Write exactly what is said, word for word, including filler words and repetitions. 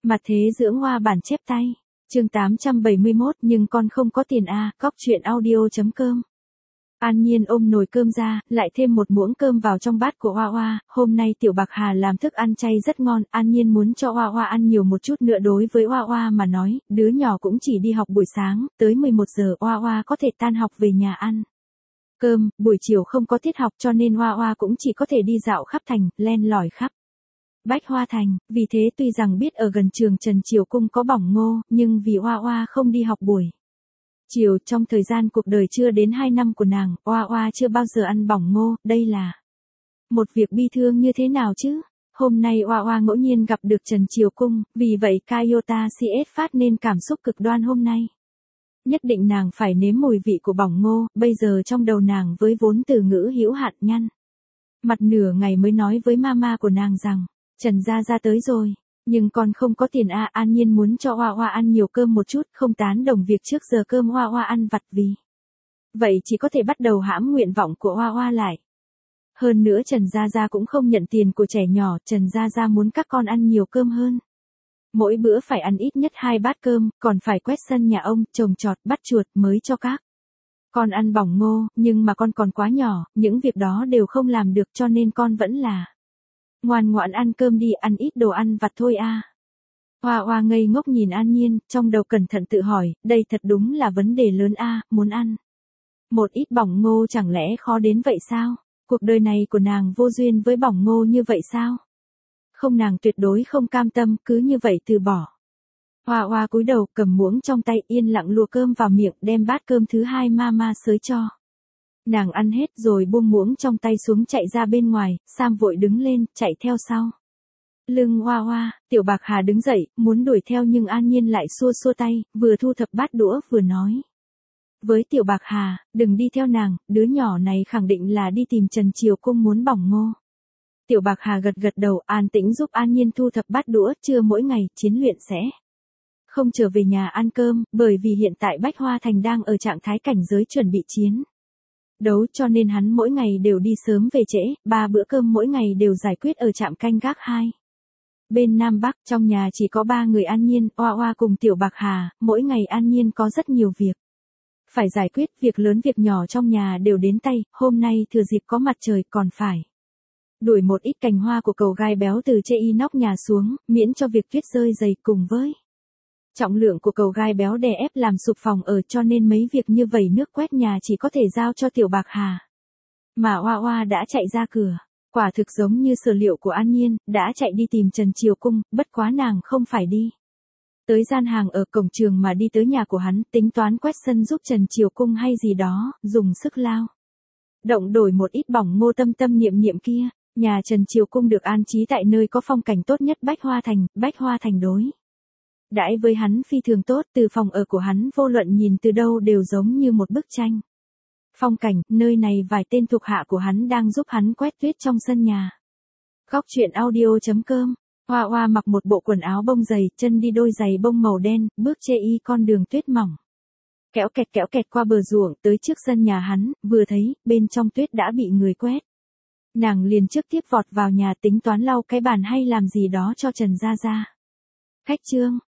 Mặt thế dưỡng hoa bản chép tay. Chương tám trăm bảy mươi mốt nhưng con không có tiền a, cóc truyện audio.com. An Nhiên ôm nồi cơm ra, lại thêm một muỗng cơm vào trong bát của Hoa Hoa, hôm nay Tiểu Bạc Hà làm thức ăn chay rất ngon, An Nhiên muốn cho Hoa Hoa ăn nhiều một chút nữa đối với Hoa Hoa mà nói, đứa nhỏ cũng chỉ đi học buổi sáng, tới mười một giờ Hoa Hoa có thể tan học về nhà ăn cơm, buổi chiều không có tiết học cho nên Hoa Hoa cũng chỉ có thể đi dạo khắp thành, len lỏi khắp Bách Hoa Thành, vì thế tuy rằng biết ở gần trường Trần Triều Cung có bỏng ngô, nhưng vì Hoa Hoa không đi học buổi chiều trong thời gian cuộc đời chưa đến hai năm của nàng, Hoa Hoa chưa bao giờ ăn bỏng ngô, đây là một việc bi thương như thế nào chứ? Hôm nay Hoa Hoa ngẫu nhiên gặp được Trần Triều Cung, vì vậy Kayota xê ét phát nên cảm xúc cực đoan hôm nay. Nhất định nàng phải nếm mùi vị của bỏng ngô, bây giờ trong đầu nàng với vốn từ ngữ hữu hạn nhăn mặt nửa ngày mới nói với mama của nàng rằng, Trần gia gia tới rồi, nhưng con không có tiền a. An Nhiên muốn cho Hoa Hoa ăn nhiều cơm một chút, không tán đồng việc trước giờ cơm Hoa Hoa ăn vặt vì vậy chỉ có thể bắt đầu hãm nguyện vọng của Hoa Hoa lại. Hơn nữa Trần gia gia cũng không nhận tiền của trẻ nhỏ, Trần gia gia muốn các con ăn nhiều cơm hơn. Mỗi bữa phải ăn ít nhất hai bát cơm, còn phải quét sân nhà ông, trồng trọt, bắt chuột mới cho các con ăn bỏng ngô, nhưng mà con còn quá nhỏ, những việc đó đều không làm được cho nên con vẫn là ngoan ngoãn ăn cơm đi, ăn ít đồ ăn vặt thôi a. Hoa Hoa ngây ngốc nhìn An Nhiên, trong đầu cẩn thận tự hỏi, đây thật đúng là vấn đề lớn a, muốn ăn một ít bỏng ngô chẳng lẽ khó đến vậy sao? Cuộc đời này của nàng vô duyên với bỏng ngô như vậy sao? Không, nàng tuyệt đối không cam tâm, cứ như vậy từ bỏ. Hoa Hoa cúi đầu cầm muỗng trong tay yên lặng lùa cơm vào miệng, đem bát cơm thứ hai mama xới cho nàng ăn hết rồi buông muỗng trong tay xuống chạy ra bên ngoài, Sam vội đứng lên, chạy theo sau lưng Hoa Hoa. Tiểu Bạc Hà đứng dậy, muốn đuổi theo nhưng An Nhiên lại xua xua tay, vừa thu thập bát đũa vừa nói với Tiểu Bạc Hà, đừng đi theo nàng, đứa nhỏ này khẳng định là đi tìm Trần Triều Cung muốn bỏng ngô. Tiểu Bạc Hà gật gật đầu, an tĩnh giúp An Nhiên thu thập bát đũa, trưa mỗi ngày, chiến luyện sẽ không trở về nhà ăn cơm, bởi vì hiện tại Bách Hoa Thành đang ở trạng thái cảnh giới chuẩn bị chiến đấu cho nên hắn mỗi ngày đều đi sớm về trễ, ba bữa cơm mỗi ngày đều giải quyết ở trạm canh gác hai bên Nam Bắc. Trong nhà chỉ có ba người An Nhiên, Hoa Hoa cùng Tiểu Bạc Hà, mỗi ngày An Nhiên có rất nhiều việc phải giải quyết, việc lớn việc nhỏ trong nhà đều đến tay, hôm nay thừa dịp có mặt trời còn phải đuổi một ít cành hoa của cầu gai béo từ trên inox nhà xuống, miễn cho việc tuyết rơi dày cùng với trọng lượng của cầu gai béo đè ép làm sụp phòng ở, cho nên mấy việc như vẩy nước quét nhà chỉ có thể giao cho Tiểu Bạc Hà. Mà Hoa Hoa đã chạy ra cửa, quả thực giống như sở liệu của An Nhiên, đã chạy đi tìm Trần Triều Cung, bất quá nàng không phải đi tới gian hàng ở cổng trường mà đi tới nhà của hắn, tính toán quét sân giúp Trần Triều Cung hay gì đó, dùng sức lao động đổi một ít bỏng ngô tâm tâm niệm niệm kia. Nhà Trần Triều Cung được an trí tại nơi có phong cảnh tốt nhất Bách Hoa Thành, Bách Hoa Thành đối đãi với hắn phi thường tốt, từ phòng ở của hắn vô luận nhìn từ đâu đều giống như một bức tranh phong cảnh, nơi này vài tên thuộc hạ của hắn đang giúp hắn quét tuyết trong sân nhà. Cóc truyện audio.com. Hoa Hoa mặc một bộ quần áo bông dày, chân đi đôi giày bông màu đen, bước chê y con đường tuyết mỏng kéo kẹt kéo kẹt qua bờ ruộng tới trước sân nhà hắn, vừa thấy bên trong tuyết đã bị người quét, nàng liền trước tiếp vọt vào nhà tính toán lau cái bàn hay làm gì đó cho Trần gia gia. Khách trương,